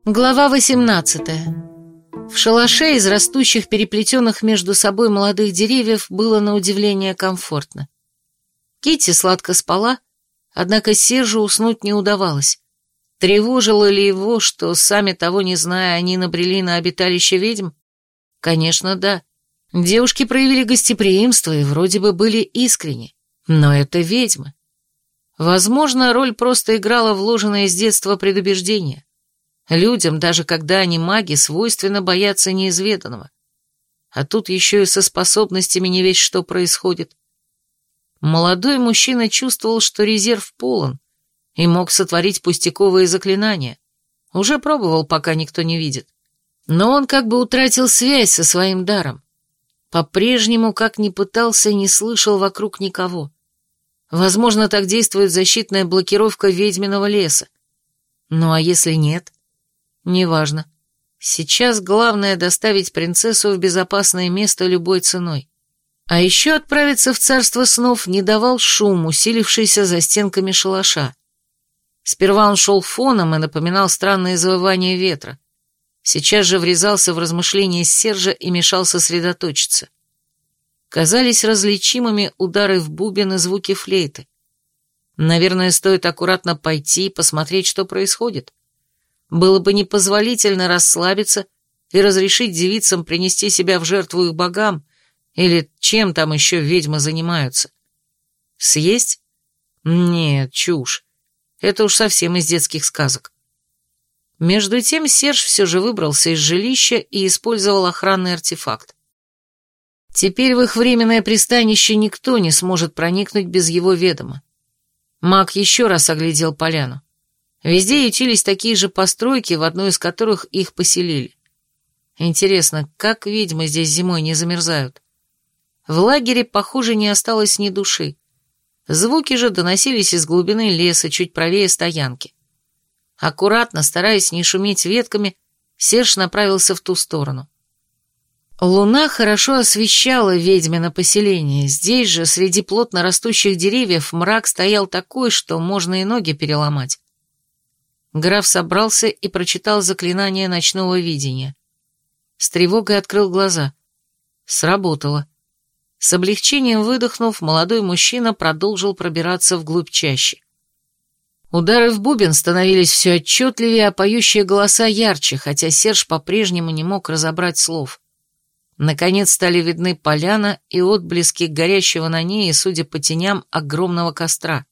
Глава 18. В шалаше из растущих переплетенных между собой молодых деревьев было на удивление комфортно. Китти сладко спала, однако Сержу уснуть не удавалось. Тревожило ли его, что, сами того не зная, они набрели на обиталище ведьм? Конечно, да. Девушки проявили гостеприимство и вроде бы были искренни, но это ведьмы. Возможно, роль просто играла вложенное с детства предубеждение. Людям, даже когда они маги, свойственно бояться неизведанного. А тут еще и со способностями не весть что происходит. Молодой мужчина чувствовал, что резерв полон, и мог сотворить пустяковые заклинания. Уже пробовал, пока никто не видит. Но он как бы утратил связь со своим даром. По-прежнему, как ни пытался, не слышал вокруг никого. Возможно, так действует защитная блокировка ведьминого леса. Ну а если нет? Неважно. Сейчас главное доставить принцессу в безопасное место любой ценой. А еще отправиться в царство снов не давал шум, усилившийся за стенками шалаша. Сперва он шел фоном и напоминал странное завывание ветра. Сейчас же врезался в размышления Сержа и мешал сосредоточиться. Казались различимыми удары в бубен и звуки флейты. Наверное, стоит аккуратно пойти и посмотреть, что происходит. Было бы непозволительно расслабиться и разрешить девицам принести себя в жертву их богам, или чем там еще ведьмы занимаются. Съесть? Нет, чушь. Это уж совсем из детских сказок. Между тем Серж все же выбрался из жилища и использовал охранный артефакт. Теперь в их временное пристанище никто не сможет проникнуть без его ведома. Маг еще раз оглядел поляну. Везде ютились такие же постройки, в одной из которых их поселили. Интересно, как ведьмы здесь зимой не замерзают? В лагере, похоже, не осталось ни души. Звуки же доносились из глубины леса, чуть правее стоянки. Аккуратно, стараясь не шуметь ветками, Серж направился в ту сторону. Луна хорошо освещала ведьмино поселение. Здесь же, среди плотно растущих деревьев, мрак стоял такой, что можно и ноги переломать. Граф собрался и прочитал заклинание ночного видения. С тревогой открыл глаза. Сработало. С облегчением выдохнув, молодой мужчина продолжил пробираться вглубь чащи. Удары в бубен становились все отчетливее, а поющие голоса ярче, хотя Серж по-прежнему не мог разобрать слов. Наконец стали видны поляна и отблески горящего на ней, судя по теням, огромного костра.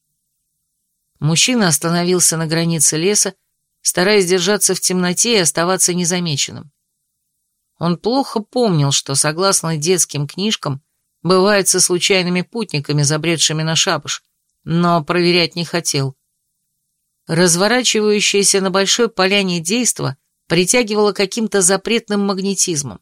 Мужчина остановился на границе леса, стараясь держаться в темноте и оставаться незамеченным. Он плохо помнил, что, согласно детским книжкам, бывает со случайными путниками, забредшими на шабаш, но проверять не хотел. Разворачивающееся на большой поляне действо притягивало каким-то запретным магнетизмом.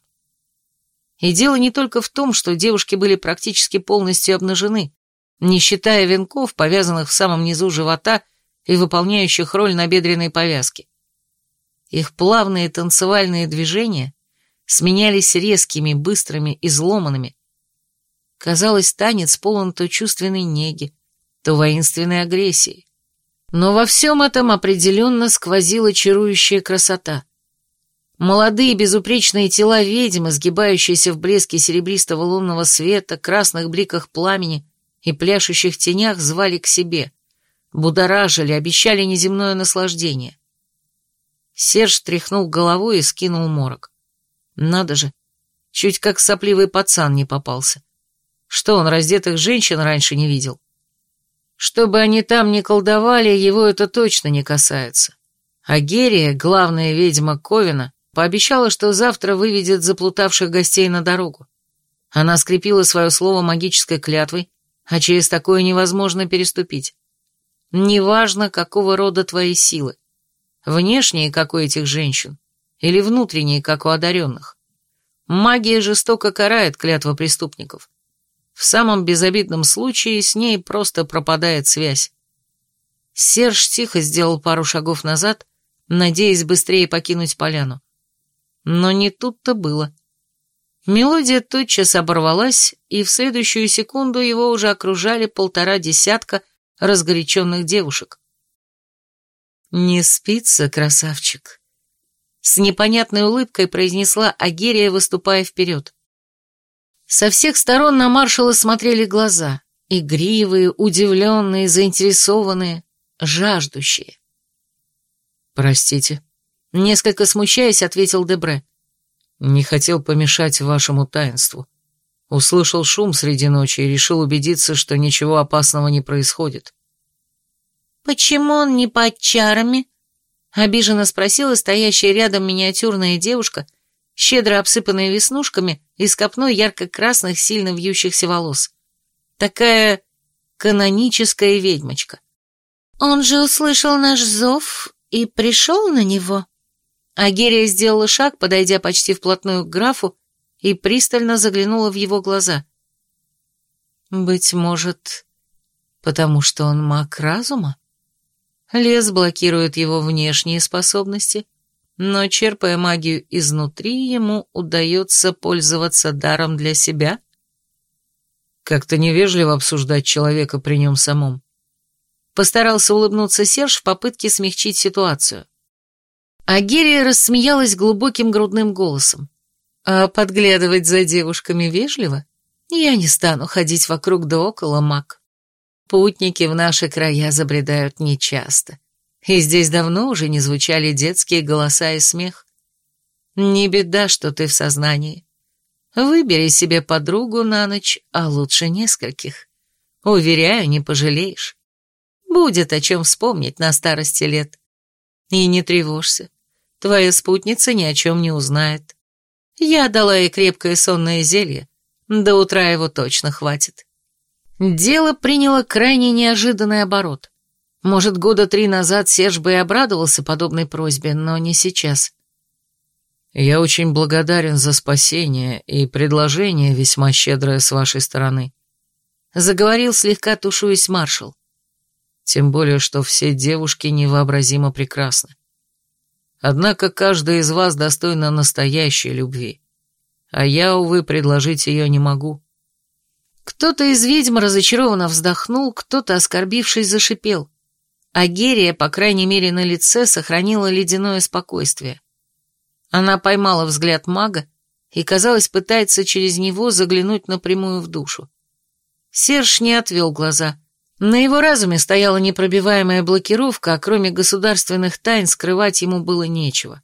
И дело не только в том, что девушки были практически полностью обнажены, не считая венков, повязанных в самом низу живота и выполняющих роль набедренной повязки. Их плавные танцевальные движения сменялись резкими, быстрыми, изломанными. Казалось, танец полон то чувственной неги, то воинственной агрессии. Но во всем этом определенно сквозила чарующая красота. Молодые безупречные тела ведьм, сгибающиеся в блеске серебристого лунного света, красных бликах пламени и пляшущих тенях, звали к себе, будоражили, обещали неземное наслаждение. Серж тряхнул головой и скинул морок. Надо же, чуть как сопливый пацан не попался. Что, он раздетых женщин раньше не видел? Чтобы они там не колдовали, его это точно не касается. А Герия, главная ведьма Ковина, пообещала, что завтра выведет заплутавших гостей на дорогу. Она скрепила свое слово магической клятвой, а через такое невозможно переступить. Неважно, какого рода твои силы. Внешние, как у этих женщин, или внутренние, как у одаренных. Магия жестоко карает клятва преступников. В самом безобидном случае с ней просто пропадает связь. Серж тихо сделал пару шагов назад, надеясь быстрее покинуть поляну. Но не тут-то было. Мелодия тотчас оборвалась, и в следующую секунду его уже окружали 1,5 десятка разгоряченных девушек. «Не спится, красавчик?» С непонятной улыбкой произнесла Агерия, выступая вперед. Со всех сторон на маршала смотрели глаза. Игривые, удивленные, заинтересованные, жаждущие. «Простите», — несколько смущаясь, ответил Дебре. «Не хотел помешать вашему таинству. Услышал шум среди ночи и решил убедиться, что ничего опасного не происходит». «Почему он не под чарами?» — обиженно спросила стоящая рядом миниатюрная девушка, щедро обсыпанная веснушками и с копной ярко-красных, сильно вьющихся волос. Такая каноническая ведьмочка. «Он же услышал наш зов и пришел на него». Агерия сделала шаг, подойдя почти вплотную к графу, и пристально заглянула в его глаза. «Быть может, потому что он маг разума? Лес блокирует его внешние способности, но, черпая магию изнутри, ему удается пользоваться даром для себя?» Как-то невежливо обсуждать человека при нем самом. Постарался улыбнуться Серж в попытке смягчить ситуацию. Агерия рассмеялась глубоким грудным голосом. «А подглядывать за девушками вежливо? Я не стану ходить вокруг да около, маг. Путники в наши края забредают нечасто, и здесь давно уже не звучали детские голоса и смех. Не беда, что ты в сознании. Выбери себе подругу на ночь, а лучше нескольких. Уверяю, не пожалеешь. Будет о чем вспомнить на старости лет. И не тревожься, твоя спутница ни о чем не узнает. Я дала ей крепкое сонное зелье, до утра его точно хватит». Дело приняло крайне неожиданный оборот. Может, 3 года назад Серж бы и обрадовался подобной просьбе, но не сейчас. «Я очень благодарен за спасение и предложение весьма щедрое с вашей стороны», — заговорил, слегка тушуясь, маршал. «Тем более, что все девушки невообразимо прекрасны. Однако каждая из вас достойна настоящей любви, а я, увы, предложить ее не могу». Кто-то из ведьм разочарованно вздохнул, кто-то, оскорбившись, зашипел. Агерия, по крайней мере, на лице сохранила ледяное спокойствие. Она поймала взгляд мага и, казалось, пытается через него заглянуть напрямую в душу. Серж не отвел глаза. На его разуме стояла непробиваемая блокировка, а кроме государственных тайн скрывать ему было нечего.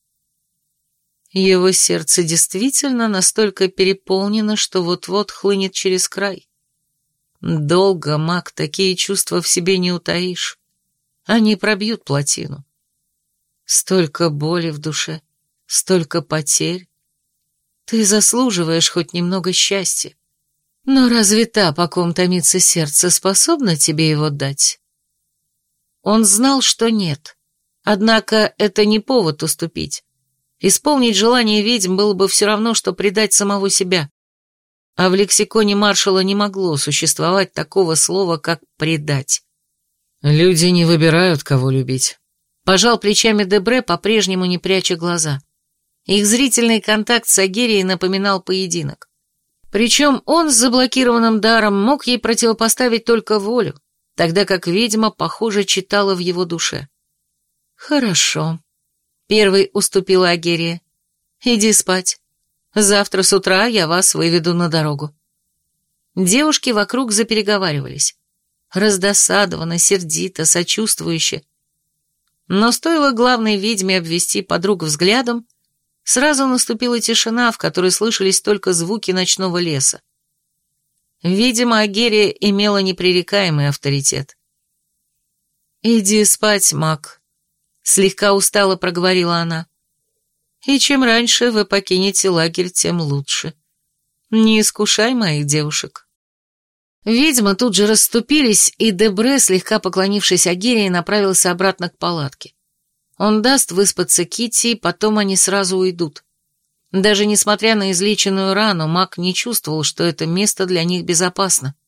Его сердце действительно настолько переполнено, что вот-вот хлынет через край. Долго, маг, такие чувства в себе не утаишь. Они пробьют плотину. Столько боли в душе, столько потерь. Ты заслуживаешь хоть немного счастья. Но разве та, по ком томится сердце, способна тебе его дать? Он знал, что нет. Однако это не повод уступить. Исполнить желание ведьм было бы все равно, что предать самого себя. А в лексиконе маршала не могло существовать такого слова, как «предать». «Люди не выбирают, кого любить», — пожал плечами Дебре, по-прежнему не пряча глаза. Их зрительный контакт с Агерией напоминал поединок. Причем он с заблокированным даром мог ей противопоставить только волю, тогда как ведьма, похоже, читала в его душе. «Хорошо», — первой уступила Агерия. «Иди спать. Завтра с утра я вас выведу на дорогу». Девушки вокруг запереговаривались. Раздосадованно, сердито, сочувствующе. Но стоило главной ведьме обвести подруг взглядом, сразу наступила тишина, в которой слышались только звуки ночного леса. Видимо, Агерия имела непререкаемый авторитет. «Иди спать, маг», — слегка устало проговорила она. «И чем раньше вы покинете лагерь, тем лучше. Не искушай моих девушек». Ведьмы тут же расступились, и Дебре, слегка поклонившись Агерии, направился обратно к палатке. Он даст выспаться Китти, потом они сразу уйдут. Даже несмотря на излеченную рану, маг не чувствовал, что это место для них безопасно.